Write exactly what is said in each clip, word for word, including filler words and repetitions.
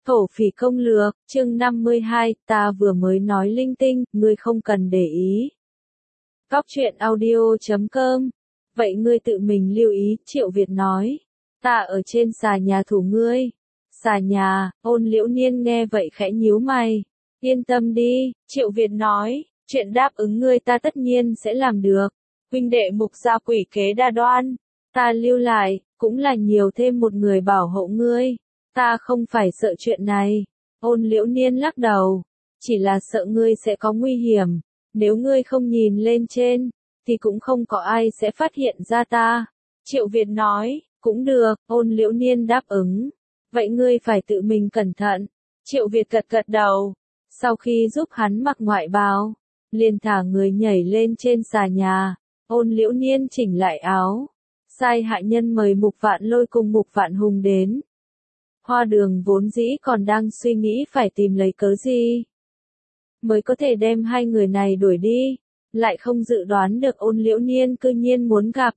Thổ phỉ công lược, chương năm mươi hai, ta vừa mới nói linh tinh, ngươi không cần để ý. Góc truyện audio chấm com. Vậy ngươi tự mình lưu ý, Triệu Việt nói. Ta ở trên xà nhà thủ ngươi. Xà nhà, Ôn Liễu Niên nghe vậy khẽ nhíu mày. Yên tâm đi, Triệu Việt nói, chuyện đáp ứng ngươi ta tất nhiên sẽ làm được. Huynh đệ Mục gia quỷ kế đa đoan. Ta lưu lại, cũng là nhiều thêm một người bảo hộ ngươi. Ta không phải sợ chuyện này. Ôn Liễu Niên lắc đầu. Chỉ là sợ ngươi sẽ có nguy hiểm. Nếu ngươi không nhìn lên trên, thì cũng không có ai sẽ phát hiện ra ta. Triệu Việt nói, cũng được, Ôn Liễu Niên đáp ứng. Vậy ngươi phải tự mình cẩn thận. Triệu Việt gật gật đầu. Sau khi giúp hắn mặc ngoại bào, liền thả người nhảy lên trên xà nhà. Ôn Liễu Niên chỉnh lại áo. Sai hạ nhân mời Mục Vạn Lôi cùng Mục Vạn Hùng đến. Hoa Đường vốn dĩ còn đang suy nghĩ phải tìm lấy cớ gì mới có thể đem hai người này đuổi đi, lại không dự đoán được Ôn Liễu Niên cư nhiên muốn gặp.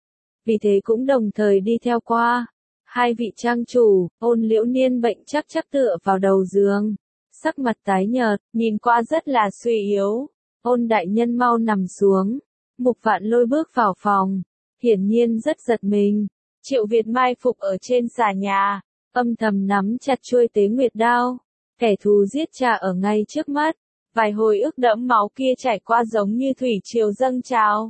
Vì thế cũng đồng thời đi theo qua. Hai vị trang chủ, Ôn Liễu Niên bệnh chắc chắc tựa vào đầu giường, sắc mặt tái nhợt, nhìn qua rất là suy yếu. Ôn đại nhân mau nằm xuống. Mục Vạn Lôi bước vào phòng, hiển nhiên rất giật mình. Triệu Việt mai phục ở trên xà nhà, âm thầm nắm chặt chuôi Tế Nguyệt đao. Kẻ thù giết cha ở ngay trước mắt. Vài hồi ức đẫm máu kia trải qua giống như thủy triều dâng trào.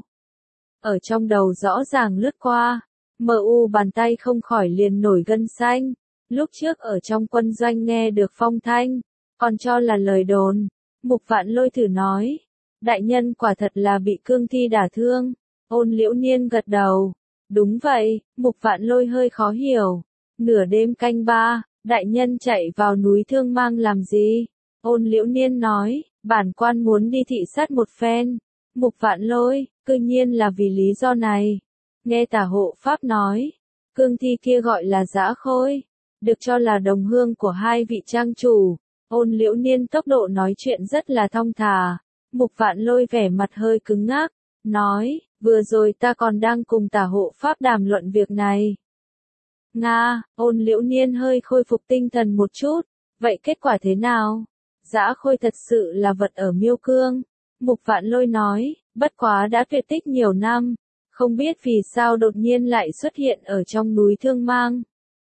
Ở trong đầu rõ ràng lướt qua, mờ u bàn tay không khỏi liền nổi gân xanh. Lúc trước ở trong quân doanh nghe được phong thanh, còn cho là lời đồn. Mục Vạn Lôi thử nói, đại nhân quả thật là bị cương thi đả thương. Ôn Liễu Niên gật đầu. Đúng vậy, Mục Vạn Lôi hơi khó hiểu. Nửa đêm canh ba, đại nhân chạy vào núi Thương Mang làm gì? Ôn Liễu Niên nói, bản quan muốn đi thị sát một phen. Mục Vạn Lôi, cư nhiên là vì lý do này. Nghe Tả Hộ Pháp nói, cương thi kia gọi là Dã Khôi, được cho là đồng hương của hai vị trang chủ. Ôn Liễu Niên tốc độ nói chuyện rất là thong thả. Mục Vạn Lôi vẻ mặt hơi cứng ngắc, nói, vừa rồi ta còn đang cùng Tả Hộ Pháp đàm luận việc này. Nga, Ôn Liễu Niên hơi khôi phục tinh thần một chút. Vậy kết quả thế nào? Dã Khôi thật sự là vật ở Miêu Cương. Mục Vạn Lôi nói, bất quá đã tuyệt tích nhiều năm. Không biết vì sao đột nhiên lại xuất hiện ở trong núi Thương Mang.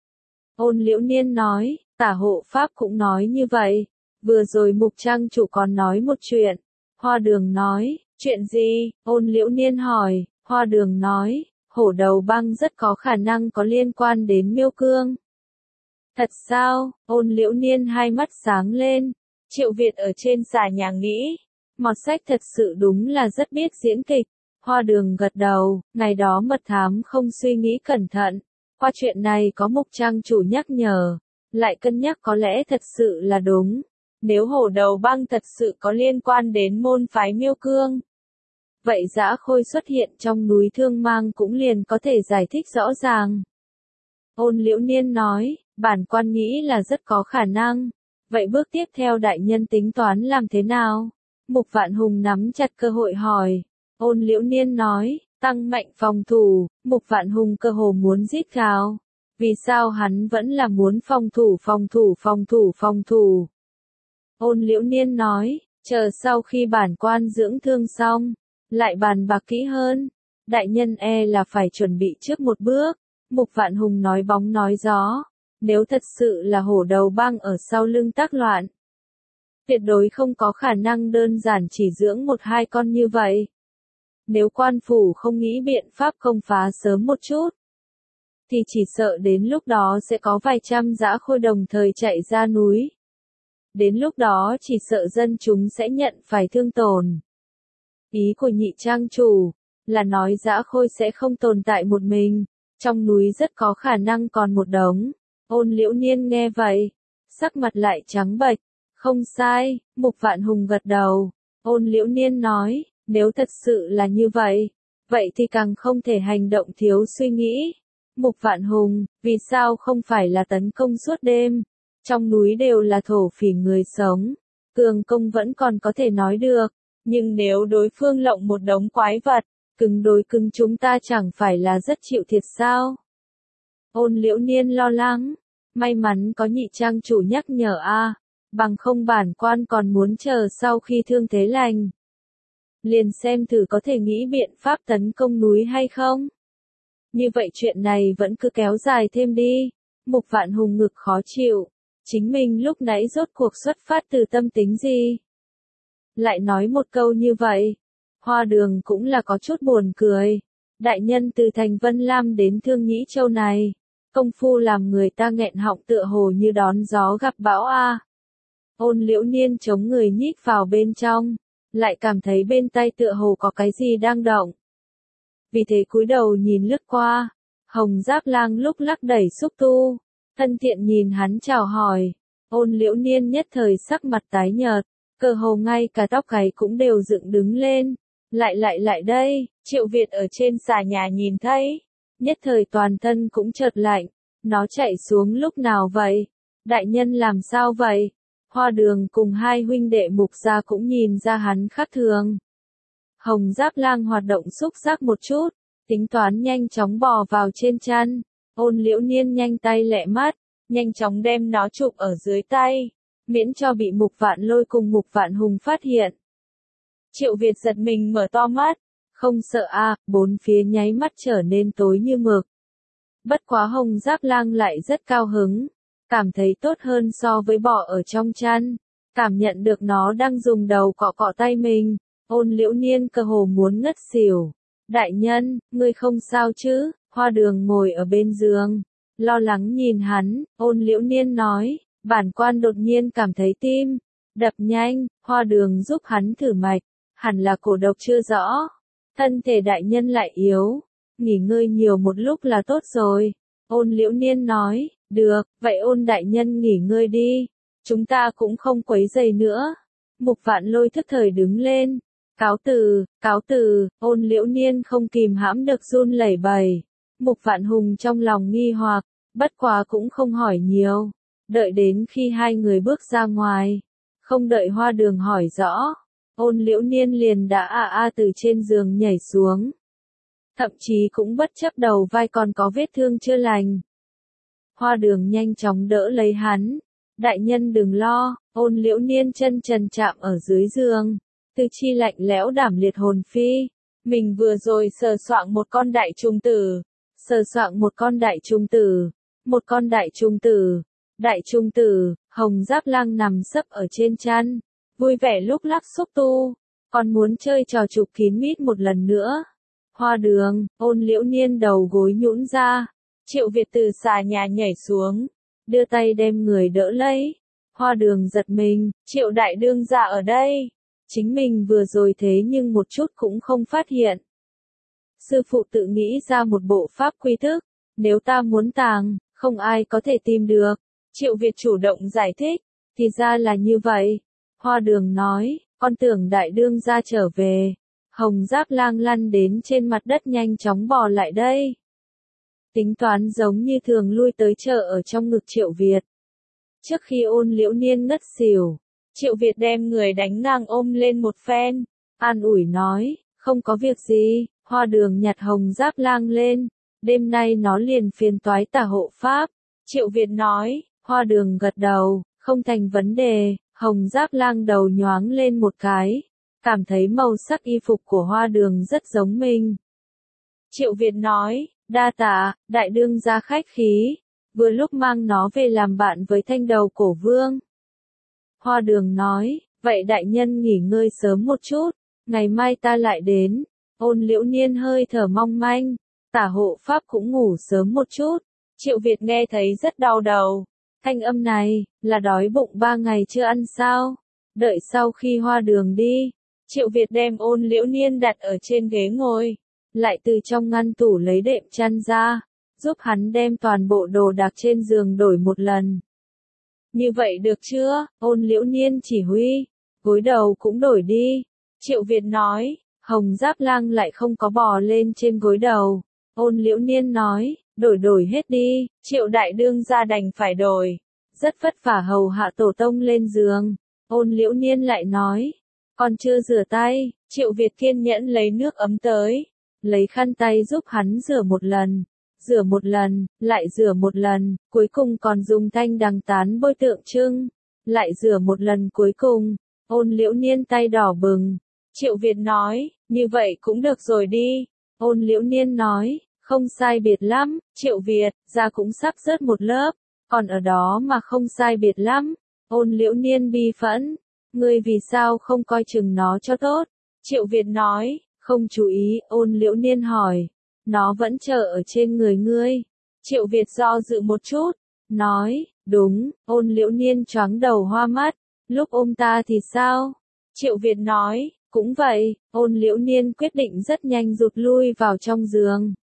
Ôn Liễu Niên nói, Tả Hộ Pháp cũng nói như vậy. Vừa rồi Mục Trang chủ còn nói một chuyện. Hoa Đường nói, chuyện gì? Ôn Liễu Niên hỏi. Hoa Đường nói, Hổ Đầu Băng rất có khả năng có liên quan đến Miêu Cương. Thật sao? Ôn Liễu Niên hai mắt sáng lên. Triệu Việt ở trên xà nhà nghĩ, Mọt Sách thật sự đúng là rất biết diễn kịch. Hoa Đường gật đầu, ngày đó mật thám không suy nghĩ cẩn thận. Qua chuyện này có Mục Trang chủ nhắc nhở, lại cân nhắc có lẽ thật sự là đúng. Nếu Hổ Đầu Băng thật sự có liên quan đến môn phái Miêu Cương, vậy Dã Khôi xuất hiện trong núi Thương Mang cũng liền có thể giải thích rõ ràng. Ôn Liễu Niên nói, bản quan nghĩ là rất có khả năng. Vậy bước tiếp theo đại nhân tính toán làm thế nào? Mục Vạn Hùng nắm chặt cơ hội hỏi. Ôn Liễu Niên nói, tăng mạnh phòng thủ. Mục Vạn Hùng cơ hồ muốn rít gào. Vì sao hắn vẫn là muốn phòng thủ phòng thủ phòng thủ phòng thủ? Ôn Liễu Niên nói, chờ sau khi bản quan dưỡng thương xong, lại bàn bạc kỹ hơn. Đại nhân e là phải chuẩn bị trước một bước. Mục Vạn Hùng nói bóng nói gió. Nếu thật sự là Hổ Đầu Băng ở sau lưng tác loạn, tuyệt đối không có khả năng đơn giản chỉ dưỡng một hai con như vậy. Nếu quan phủ không nghĩ biện pháp công phá sớm một chút, thì chỉ sợ đến lúc đó sẽ có vài trăm Dã Khôi đồng thời chạy ra núi. Đến lúc đó chỉ sợ dân chúng sẽ nhận phải thương tổn. Ý của nhị trang chủ là nói Dã Khôi sẽ không tồn tại một mình, trong núi rất có khả năng còn một đống. Ôn Liễu Niên nghe vậy, sắc mặt lại trắng bệch. Không sai, Mục Vạn Hùng gật đầu. Ôn Liễu Niên nói, nếu thật sự là như vậy, vậy thì càng không thể hành động thiếu suy nghĩ. Mục Vạn Hùng, vì sao không phải là tấn công suốt đêm? Trong núi đều là thổ phỉ người sống. Cường công vẫn còn có thể nói được. Nhưng nếu đối phương lộng một đống quái vật, cứng đối cứng chúng ta chẳng phải là rất chịu thiệt sao? Ôn Liễu Niên lo lắng. May mắn có nhị trang chủ nhắc nhở a, bằng không bản quan còn muốn chờ sau khi thương thế lành. Liền xem thử có thể nghĩ biện pháp tấn công núi hay không. Như vậy chuyện này vẫn cứ kéo dài thêm đi. Mục Vạn Hùng ngực khó chịu. Chính mình lúc nãy rốt cuộc xuất phát từ tâm tính gì? Lại nói một câu như vậy. Hoa Đường cũng là có chút buồn cười. Đại nhân từ thành Vân Lam đến Thương Nhĩ Châu này. Công phu làm người ta nghẹn họng tựa hồ như đón gió gặp bão a. Ôn Liễu Niên chống người nhích vào bên trong. Lại cảm thấy bên tay tựa hồ có cái gì đang động. Vì thế cúi đầu nhìn lướt qua. Hồng Giáp Lang lúc lắc đẩy xúc tu. Thân thiện nhìn hắn chào hỏi. Ôn Liễu Niên nhất thời sắc mặt tái nhợt. Cơ hồ ngay cả tóc gáy cũng đều dựng đứng lên. Lại lại lại đây, Triệu Việt ở trên xà nhà nhìn thấy. Nhất thời toàn thân cũng chợt lạnh. Nó chạy xuống lúc nào vậy? Đại nhân làm sao vậy? Hoa Đường cùng hai huynh đệ Mục gia cũng nhìn ra hắn khác thường. Hồng Giáp Lang hoạt động xúc giác một chút, tính toán nhanh chóng bò vào trên chăn. Ôn Liễu Niên nhanh tay lẹ mắt, nhanh chóng đem nó chụp ở dưới tay, miễn cho bị Mục Vạn Lôi cùng Mục Vạn Hùng phát hiện. Triệu Việt giật mình mở to mắt, không sợ a, à, bốn phía nháy mắt trở nên tối như mực. Bất quá Hồng Giáp Lang lại rất cao hứng, cảm thấy tốt hơn so với bò ở trong chăn, cảm nhận được nó đang dùng đầu cọ cọ tay mình. Ôn Liễu Niên cơ hồ muốn ngất xỉu. Đại nhân, ngươi không sao chứ? Hoa Đường ngồi ở bên giường, lo lắng nhìn hắn. Ôn Liễu Niên nói, bản quan đột nhiên cảm thấy tim đập nhanh. Hoa Đường giúp hắn thử mạch, hẳn là cổ độc chưa rõ. Thân thể đại nhân lại yếu, nghỉ ngơi nhiều một lúc là tốt rồi. Ôn Liễu Niên nói, được, vậy Ôn đại nhân nghỉ ngơi đi, chúng ta cũng không quấy rầy nữa. Mục Vạn Lôi thức thời đứng lên. Cáo từ, cáo từ, Ôn Liễu Niên không kìm hãm được run lẩy bẩy. Mục Vạn Hùng trong lòng nghi hoặc, bất quá cũng không hỏi nhiều. Đợi đến khi hai người bước ra ngoài, không đợi Hoa Đường hỏi rõ, Ôn Liễu Niên liền đã a a từ trên giường nhảy xuống. Thậm chí cũng bất chấp đầu vai còn có vết thương chưa lành. Hoa Đường nhanh chóng đỡ lấy hắn. Đại nhân đừng lo, Ôn Liễu Niên chân trần chạm ở dưới giường. Tư chi lạnh lẽo đảm liệt hồn phi. Mình vừa rồi sờ soạng một con đại trùng tử. Sờ soạng một con đại trùng tử. Một con đại trùng tử. Đại trùng tử, Hồng Giáp Lang nằm sấp ở trên chăn. Vui vẻ lúc lắc xúc tu. Còn muốn chơi trò chụp kín mít một lần nữa. Hoa Đường, Ôn Liễu Niên đầu gối nhũn ra. Triệu Việt từ xà nhà nhảy xuống. Đưa tay đem người đỡ lấy. Hoa Đường giật mình, Triệu đại đương gia ở đây. Chính mình vừa rồi thế nhưng một chút cũng không phát hiện. Sư phụ tự nghĩ ra một bộ pháp quy thức, nếu ta muốn tàng, không ai có thể tìm được. Triệu Việt chủ động giải thích, thì ra là như vậy. Hoa Đường nói, con tưởng đại đương gia trở về. Hồng Giáp Lang lăn đến trên mặt đất nhanh chóng bò lại đây. Tính toán giống như thường lui tới chợ ở trong ngực Triệu Việt. Trước khi Ôn Liễu Niên ngất xỉu, Triệu Việt đem người đánh ngang ôm lên một phen, an ủi nói, không có việc gì. Hoa Đường nhặt Hồng Giáp Lang lên, đêm nay nó liền phiền toái tả hộ pháp. Triệu Việt nói, Hoa Đường gật đầu, không thành vấn đề. Hồng Giáp Lang đầu nhoáng lên một cái, cảm thấy màu sắc y phục của Hoa Đường rất giống mình. Triệu Việt nói, đa tạ, đại đương gia khách khí, vừa lúc mang nó về làm bạn với Thanh Đầu Cổ Vương. Hoa Đường nói, vậy đại nhân nghỉ ngơi sớm một chút, ngày mai ta lại đến. Ôn Liễu Niên hơi thở mong manh, tả hộ pháp cũng ngủ sớm một chút. Triệu Việt nghe thấy rất đau đầu. Thanh âm này, là đói bụng ba ngày chưa ăn sao? Đợi sau khi Hoa Đường đi, Triệu Việt đem Ôn Liễu Niên đặt ở trên ghế ngồi, lại từ trong ngăn tủ lấy đệm chăn ra, giúp hắn đem toàn bộ đồ đạc trên giường đổi một lần. Như vậy được chưa? Ôn Liễu Niên chỉ huy, gối đầu cũng đổi đi. Triệu Việt nói, Hồng Giáp Lang lại không có bò lên trên gối đầu. Ôn Liễu Niên nói, đổi đổi hết đi. Triệu đại đương gia đành phải đổi. Rất vất vả hầu hạ tổ tông lên giường. Ôn Liễu Niên lại nói, còn chưa rửa tay. Triệu Việt kiên nhẫn lấy nước ấm tới, lấy khăn tay giúp hắn rửa một lần. rửa một lần, lại rửa một lần, cuối cùng còn dùng thanh đằng tán bôi tượng trưng, lại rửa một lần cuối cùng. Ôn Liễu Niên tay đỏ bừng. Triệu Việt nói, như vậy cũng được rồi đi. Ôn Liễu Niên nói, không sai biệt lắm, Triệu Việt, da cũng sắp rớt một lớp, còn ở đó mà không sai biệt lắm. Ôn Liễu Niên bi phẫn, ngươi vì sao không coi chừng nó cho tốt? Triệu Việt nói, không chú ý. Ôn Liễu Niên hỏi, nó vẫn chờ ở trên người ngươi. Triệu Việt do dự một chút, nói, đúng. Ôn Liễu Niên choáng đầu hoa mắt, lúc ôm ta thì sao? Triệu Việt nói, cũng vậy. Ôn Liễu Niên quyết định rất nhanh rụt lui vào trong giường.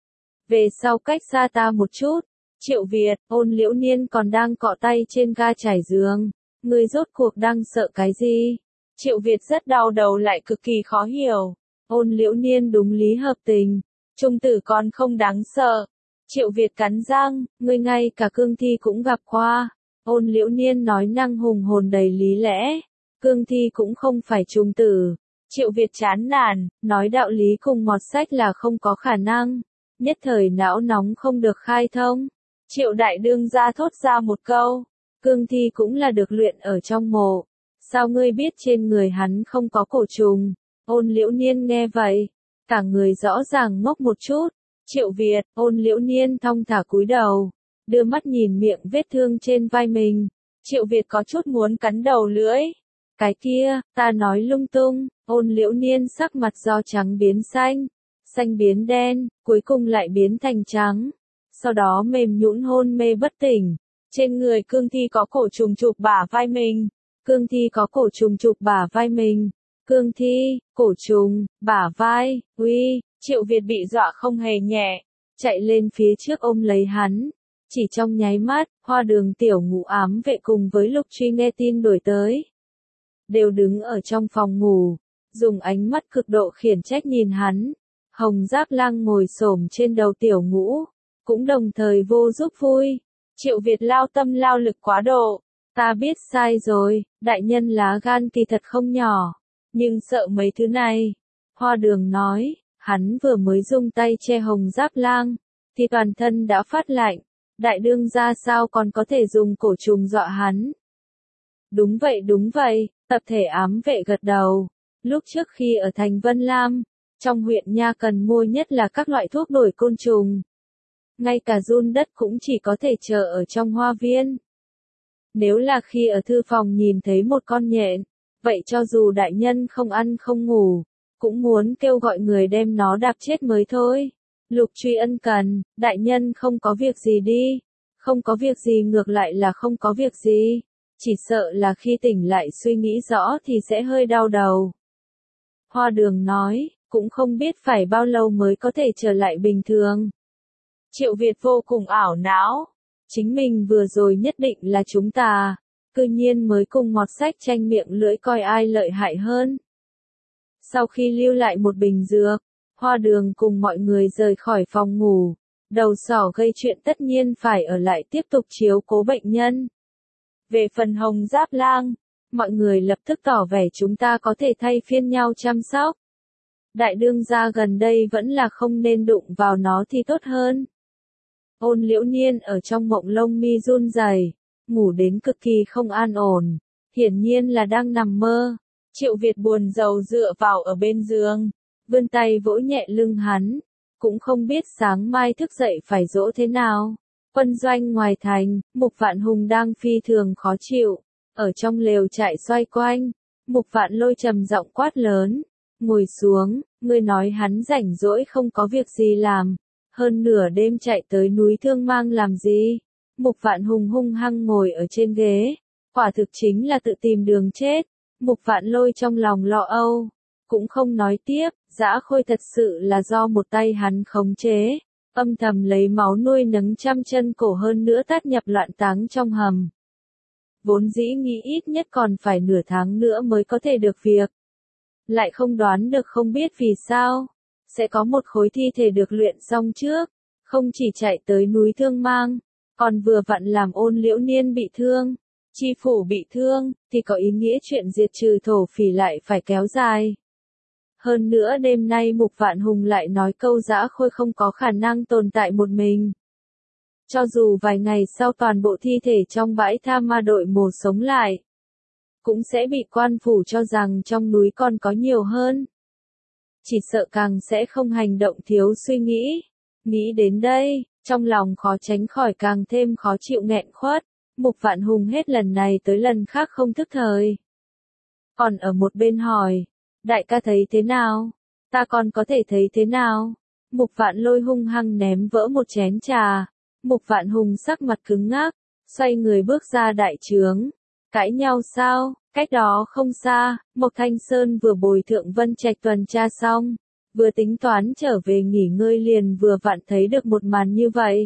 Về sau cách xa ta một chút. Triệu Việt, Ôn Liễu Niên còn đang cọ tay trên ga trải giường. Ngươi rốt cuộc đang sợ cái gì? Triệu Việt rất đau đầu lại cực kỳ khó hiểu. Ôn Liễu Niên đúng lý hợp tình. Trung tử còn không đáng sợ. Triệu Việt cắn răng, ngươi ngay cả cương thi cũng gặp qua. Ôn Liễu Niên nói năng hùng hồn đầy lý lẽ. Cương thi cũng không phải trung tử. Triệu Việt chán nản, nói đạo lý cùng mọt sách là không có khả năng. Nhất thời não nóng không được khai thông. Triệu đại đương gia thốt ra một câu. Cương thi cũng là được luyện ở trong mộ. Sao ngươi biết trên người hắn không có cổ trùng? Ôn Liễu Niên nghe vậy, cả người rõ ràng ngốc một chút. Triệu Việt, Ôn Liễu Niên thong thả cúi đầu, đưa mắt nhìn miệng vết thương trên vai mình. Triệu Việt có chút muốn cắn đầu lưỡi. Cái kia, ta nói lung tung. Ôn Liễu Niên sắc mặt do trắng biến xanh, xanh biến đen, cuối cùng lại biến thành trắng. Sau đó mềm nhũn hôn mê bất tỉnh. Trên người cương thi có cổ trùng chụp bả vai mình. Cương thi có cổ trùng chụp bả vai mình. Cương thi, cổ trùng, bả vai, uy. Triệu Việt bị dọa không hề nhẹ, chạy lên phía trước ôm lấy hắn. Chỉ trong nháy mắt, Hoa Đường tiểu ngũ ám vệ cùng với Lục Truy nghe tin đuổi tới. Đều đứng ở trong phòng ngủ, dùng ánh mắt cực độ khiển trách nhìn hắn. Hồng Giáp Lang ngồi xổm trên đầu tiểu ngũ, cũng đồng thời vô giúp vui. Triệu Việt lao tâm lao lực quá độ. Ta biết sai rồi, đại nhân lá gan kỳ thật không nhỏ, nhưng sợ mấy thứ này. Hoa Đường nói, hắn vừa mới dùng tay che Hồng Giáp Lang, thì toàn thân đã phát lạnh. Đại đương gia sao còn có thể dùng cổ trùng dọa hắn? Đúng vậy đúng vậy, tập thể ám vệ gật đầu. Lúc trước khi ở thành Vân Lam, trong huyện nha cần mua nhất là các loại thuốc đuổi côn trùng. Ngay cả giun đất cũng chỉ có thể chờ ở trong hoa viên. Nếu là khi ở thư phòng nhìn thấy một con nhện, vậy cho dù đại nhân không ăn không ngủ, cũng muốn kêu gọi người đem nó đạp chết mới thôi. Lục Truy ân cần, đại nhân không có việc gì đi. Không có việc gì ngược lại là không có việc gì. Chỉ sợ là khi tỉnh lại suy nghĩ rõ thì sẽ hơi đau đầu. Hoa Đường nói, cũng không biết phải bao lâu mới có thể trở lại bình thường. Triệu Việt vô cùng ảo não. Chính mình vừa rồi nhất định là chúng ta. Cư nhiên mới cùng mọt sách tranh miệng lưỡi coi ai lợi hại hơn. Sau khi lưu lại một bình dược, Hoa Đường cùng mọi người rời khỏi phòng ngủ. Đầu sỏ gây chuyện tất nhiên phải ở lại tiếp tục chiếu cố bệnh nhân. Về phần Hồng Giáp Lang, mọi người lập tức tỏ vẻ chúng ta có thể thay phiên nhau chăm sóc. Đại đương gia gần đây vẫn là không nên đụng vào nó thì tốt hơn. Ôn Liễu Niên ở trong mộng lông mi run rẩy, ngủ đến cực kỳ không an ổn, hiển nhiên là đang nằm mơ. Triệu Việt buồn rầu dựa vào ở bên giường, vươn tay vỗ nhẹ lưng hắn, cũng không biết sáng mai thức dậy phải dỗ thế nào. Quân doanh ngoài thành, Mục Vạn Hùng đang phi thường khó chịu, ở trong lều trại xoay quanh. Mục Vạn Lôi trầm giọng quát lớn, ngồi xuống, ngươi nói hắn rảnh rỗi không có việc gì làm, hơn nửa đêm chạy tới núi Thương Mang làm gì? Mục Vạn Hùng hung hăng ngồi ở trên ghế, quả thực chính là tự tìm đường chết. Mục Vạn Lôi trong lòng lo âu, cũng không nói tiếp. Dã Khôi thật sự là do một tay hắn khống chế, âm thầm lấy máu nuôi nấng trăm chân cổ, hơn nữa tát nhập loạn táng trong hầm. Vốn dĩ nghĩ ít nhất còn phải nửa tháng nữa mới có thể được việc. Lại không đoán được không biết vì sao, sẽ có một khối thi thể được luyện xong trước, không chỉ chạy tới núi Thương Mang, còn vừa vặn làm Ôn Liễu Niên bị thương, chi phủ bị thương, thì có ý nghĩa chuyện diệt trừ thổ phỉ lại phải kéo dài. Hơn nữa đêm nay Mục Vạn Hùng lại nói câu Dã Khôi không có khả năng tồn tại một mình. Cho dù vài ngày sau toàn bộ thi thể trong bãi tha ma đội mổ sống lại, cũng sẽ bị quan phủ cho rằng trong núi còn có nhiều hơn. Chỉ sợ càng sẽ không hành động thiếu suy nghĩ. Nghĩ đến đây, trong lòng khó tránh khỏi càng thêm khó chịu nghẹn khuất. Mục Vạn Hùng hết lần này tới lần khác không thức thời. Còn ở một bên hỏi, đại ca thấy thế nào? Ta còn có thể thấy thế nào? Mục Vạn Lôi hung hăng ném vỡ một chén trà. Mục Vạn Hùng sắc mặt cứng ngắc, xoay người bước ra đại trướng. Cãi nhau sao? Cách đó không xa, Mộc Thanh Sơn vừa bồi Thượng Vân Trạch tuần tra xong, vừa tính toán trở về nghỉ ngơi liền vừa vặn thấy được một màn như vậy.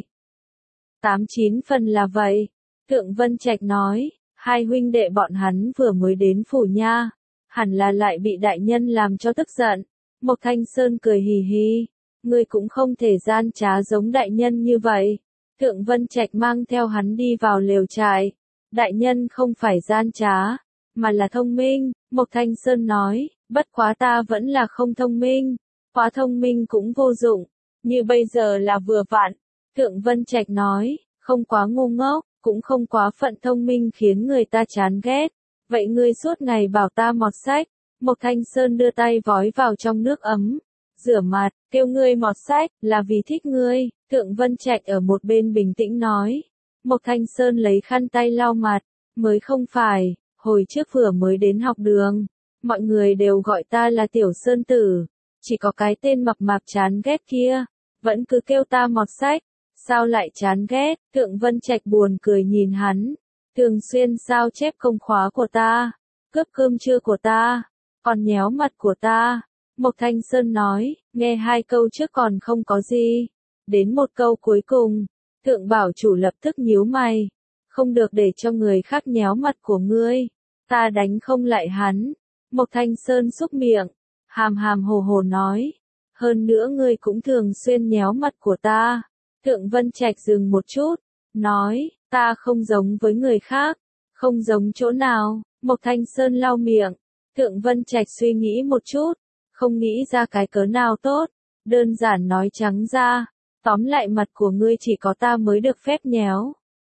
Tám chín phần là vậy. Thượng Vân Trạch nói, hai huynh đệ bọn hắn vừa mới đến phủ nha, hẳn là lại bị đại nhân làm cho tức giận. Mộc Thanh Sơn cười hì hì, ngươi cũng không thể gian trá giống đại nhân như vậy. Thượng Vân Trạch mang theo hắn đi vào lều trại. Đại nhân không phải gian trá, mà là thông minh, Mộc Thanh Sơn nói, bất quá ta vẫn là không thông minh, quá thông minh cũng vô dụng, như bây giờ là vừa vặn. Thượng Vân Trạch nói, không quá ngu ngốc, cũng không quá phận thông minh khiến người ta chán ghét. Vậy ngươi suốt ngày bảo ta mọt sách. Mộc Thanh Sơn đưa tay vói vào trong nước ấm, rửa mặt, kêu ngươi mọt sách, là vì thích ngươi. Thượng Vân Trạch ở một bên bình tĩnh nói. Mộc Thanh Sơn lấy khăn tay lau mặt, mới không phải, hồi trước vừa mới đến học đường, mọi người đều gọi ta là Tiểu Sơn Tử, chỉ có cái tên mập mạp chán ghét kia, vẫn cứ kêu ta mọt sách, sao lại chán ghét? Thượng Vân Trạch buồn cười nhìn hắn, thường xuyên sao chép công khóa của ta, cướp cơm trưa của ta, còn nhéo mặt của ta. Mộc Thanh Sơn nói, nghe hai câu trước còn không có gì, đến một câu cuối cùng, Thượng Bảo Chủ lập tức nhíu mày, không được để cho người khác nhéo mặt của ngươi, ta đánh không lại hắn. Mộc Thanh Sơn xúc miệng, hàm hàm hồ hồ nói, hơn nữa ngươi cũng thường xuyên nhéo mặt của ta. Thượng Vân Trạch dừng một chút, nói, ta không giống với người khác, không giống chỗ nào. Mộc Thanh Sơn lau miệng, Thượng Vân Trạch suy nghĩ một chút, không nghĩ ra cái cớ nào tốt, đơn giản nói trắng ra, tóm lại mặt của ngươi chỉ có ta mới được phép nhéo.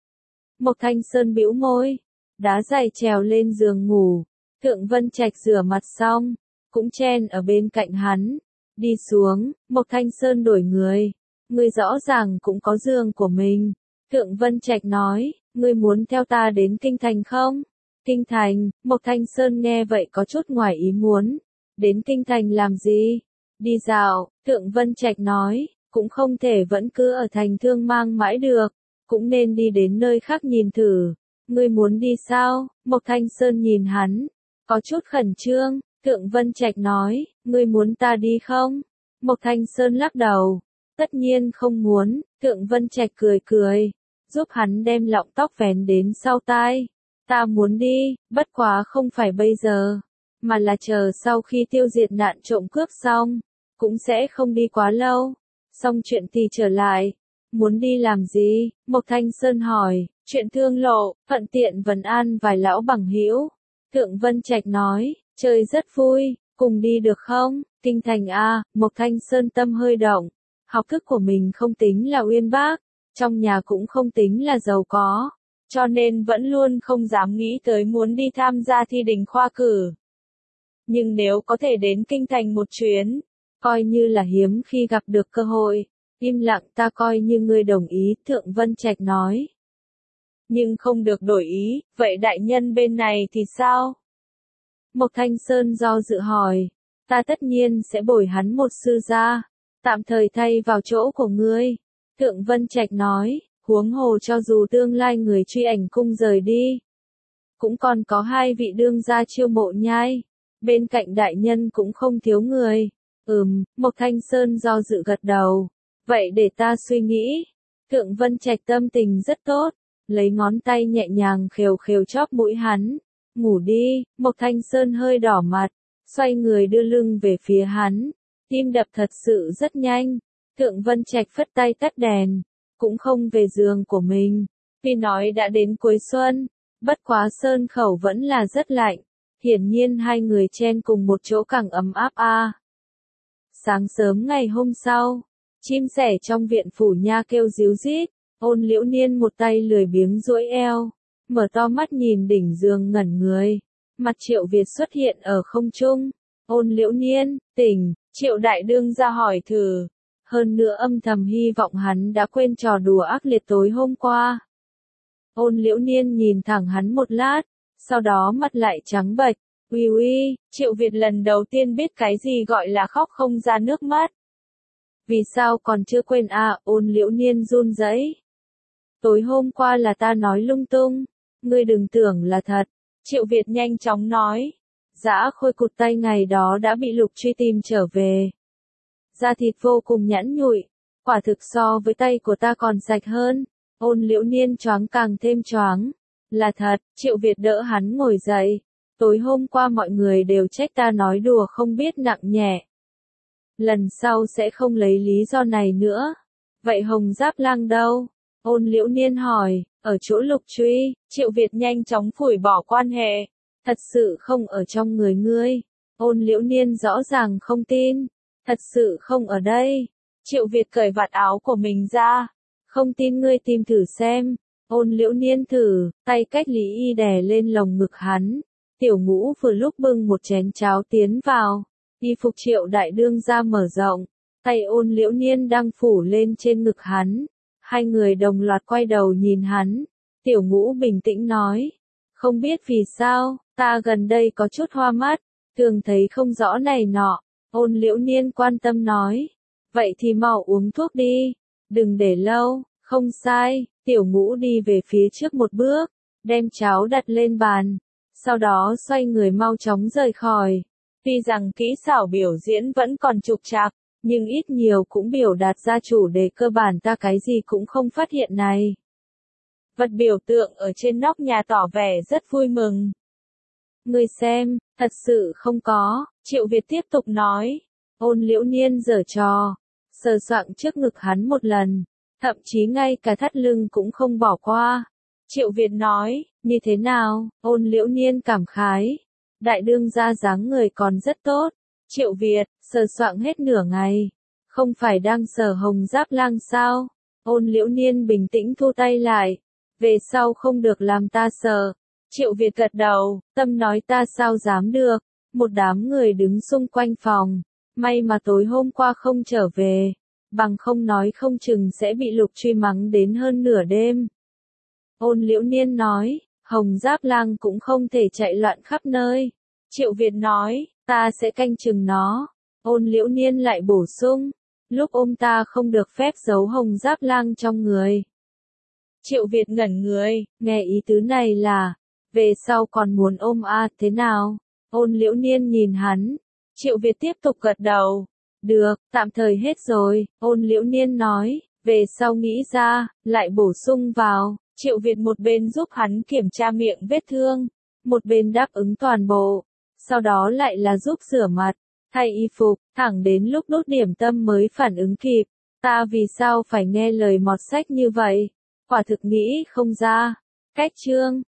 Mộc Thanh Sơn bĩu môi, đá giày trèo lên giường ngủ. Thượng Vân Trạch rửa mặt xong, cũng chen ở bên cạnh hắn, đi xuống. Mộc Thanh Sơn đổi người, ngươi rõ ràng cũng có giường của mình. Thượng Vân Trạch nói, ngươi muốn theo ta đến Kinh Thành không? Kinh Thành? Mộc Thanh Sơn nghe vậy có chút ngoài ý muốn. Đến Kinh Thành làm gì? Đi dạo. Thượng Vân Trạch nói, cũng không thể vẫn cứ ở thành Thương Mang mãi được, cũng nên đi đến nơi khác nhìn thử. Ngươi muốn đi sao? Mộc Thanh Sơn nhìn hắn, có chút khẩn trương. Thượng Vân Trạch nói, ngươi muốn ta đi không? Mộc Thanh Sơn lắc đầu, tất nhiên không muốn. Thượng Vân Trạch cười cười, giúp hắn đem lọng tóc vén đến sau tai. Ta muốn đi, bất quá không phải bây giờ, mà là chờ sau khi tiêu diệt nạn trộm cướp xong, cũng sẽ không đi quá lâu. Xong chuyện thì trở lại. Muốn đi làm gì? Mộc Thanh Sơn hỏi. Chuyện thương lộ, thuận tiện vấn an vài lão bằng hữu. Thượng Vân Trạch nói, chơi rất vui, cùng đi được không? Kinh Thành a. Mộc Thanh Sơn tâm hơi động. Học thức của mình không tính là uyên bác, trong nhà cũng không tính là giàu có, cho nên vẫn luôn không dám nghĩ tới muốn đi tham gia thi đình khoa cử. Nhưng nếu có thể đến Kinh Thành một chuyến, coi như là hiếm khi gặp được cơ hội. Im lặng, ta coi như ngươi đồng ý. Thượng Vân Trạch nói. Nhưng không được đổi ý, vậy đại nhân bên này thì sao? Mộc Thanh Sơn do dự hỏi, ta tất nhiên sẽ bồi hắn một sư gia, tạm thời thay vào chỗ của ngươi. Thượng Vân Trạch nói, huống hồ cho dù tương lai người Truy Ảnh cung rời đi, cũng còn có hai vị đương gia chiêu mộ nhai, bên cạnh đại nhân cũng không thiếu người. Ừm. Mộc Thanh Sơn do dự gật đầu, vậy để ta suy nghĩ. Thượng Vân Trạch tâm tình rất tốt, lấy ngón tay nhẹ nhàng khều khều chóp mũi hắn. Ngủ đi. Mộc Thanh Sơn hơi đỏ mặt, xoay người đưa lưng về phía hắn, tim đập thật sự rất nhanh. Thượng Vân Trạch phất tay tắt đèn, cũng không về giường của mình. Tuy nói đã đến cuối xuân, bất quá sơn khẩu vẫn là rất lạnh, hiển nhiên hai người chen cùng một chỗ càng ấm áp a. Sáng sớm ngày hôm sau, chim sẻ trong viện phủ nha kêu ríu rít, Ôn Liễu Niên một tay lười biếng duỗi eo, mở to mắt nhìn đỉnh giường ngẩn người. Mặt Triệu Việt xuất hiện ở không trung. Ôn Liễu Niên, tỉnh, Triệu Đại Đương ra hỏi thử. Hơn nữa âm thầm hy vọng hắn đã quên trò đùa ác liệt tối hôm qua. Ôn Liễu Niên nhìn thẳng hắn một lát, sau đó mặt lại trắng bệch. Uy uy, Triệu Việt lần đầu tiên biết cái gì gọi là khóc không ra nước mắt. Vì sao còn chưa quên à? Ôn Liễu Niên run rẩy. Tối hôm qua là ta nói lung tung, ngươi đừng tưởng là thật. Triệu Việt nhanh chóng nói. Dã Khôi cụt tay ngày đó đã bị Lục truy tìm trở về. Da thịt vô cùng nhẵn nhụi, quả thực so với tay của ta còn sạch hơn. Ôn Liễu Niên choáng càng thêm choáng. Là thật, Triệu Việt đỡ hắn ngồi dậy. Tối hôm qua mọi người đều trách ta nói đùa không biết nặng nhẹ. Lần sau sẽ không lấy lý do này nữa. Vậy Hồng Giáp Lang đâu? Ôn Liễu Niên hỏi. Ở chỗ Lục truy. Triệu Việt nhanh chóng phủi bỏ quan hệ. Thật sự không ở trong người ngươi. Ôn Liễu Niên rõ ràng không tin. Thật sự không ở đây. Triệu Việt cởi vạt áo của mình ra. Không tin ngươi tìm thử xem. Ôn Liễu Niên thử, tay cách Lý Y đè lên lồng ngực hắn. Tiểu Ngũ vừa lúc bưng một chén cháo tiến vào. Y phục Triệu Đại Đương ra mở rộng. Tay Ôn Liễu Niên đang phủ lên trên ngực hắn. Hai người đồng loạt quay đầu nhìn hắn. Tiểu Ngũ bình tĩnh nói. Không biết vì sao, ta gần đây có chút hoa mắt. Thường thấy không rõ này nọ. Ôn Liễu Niên quan tâm nói. Vậy thì mau uống thuốc đi. Đừng để lâu. Không sai. Tiểu Ngũ đi về phía trước một bước. Đem cháo đặt lên bàn. Sau đó xoay người mau chóng rời khỏi. Tuy rằng kỹ xảo biểu diễn vẫn còn trục trặc, nhưng ít nhiều cũng biểu đạt ra chủ đề cơ bản ta cái gì cũng không phát hiện này. Vật biểu tượng ở trên nóc nhà tỏ vẻ rất vui mừng. Ngươi xem, thật sự không có, Triệu Việt tiếp tục nói. Ôn Liễu Niên giở trò, sờ soạng trước ngực hắn một lần, thậm chí ngay cả thắt lưng cũng không bỏ qua. Triệu Việt nói, như thế nào? Ôn Liễu Niên cảm khái. Đại đương gia dáng người còn rất tốt. Triệu Việt, sờ soạng hết nửa ngày. Không phải đang sờ Hồng Giáp Lang sao? Ôn Liễu Niên bình tĩnh thu tay lại. Về sau không được làm ta sờ. Triệu Việt gật đầu, tâm nói ta sao dám được. Một đám người đứng xung quanh phòng. May mà tối hôm qua không trở về. Bằng không nói không chừng sẽ bị Lục truy mắng đến hơn nửa đêm. Ôn Liễu Niên nói, Hồng Giáp Lang cũng không thể chạy loạn khắp nơi. Triệu Việt nói, ta sẽ canh chừng nó. Ôn Liễu Niên lại bổ sung, lúc ôm ta không được phép giấu Hồng Giáp Lang trong người. Triệu Việt ngẩn người, nghe ý tứ này là, về sau còn muốn ôm a thế nào? Ôn Liễu Niên nhìn hắn. Triệu Việt tiếp tục gật đầu. Được, tạm thời hết rồi, Ôn Liễu Niên nói, về sau nghĩ ra, lại bổ sung vào. Triệu Việt một bên giúp hắn kiểm tra miệng vết thương, một bên đáp ứng toàn bộ, sau đó lại là giúp rửa mặt, thay y phục, thẳng đến lúc đốt điểm tâm mới phản ứng kịp. Ta vì sao phải nghe lời mọt sách như vậy? Quả thực nghĩ không ra. Cách chương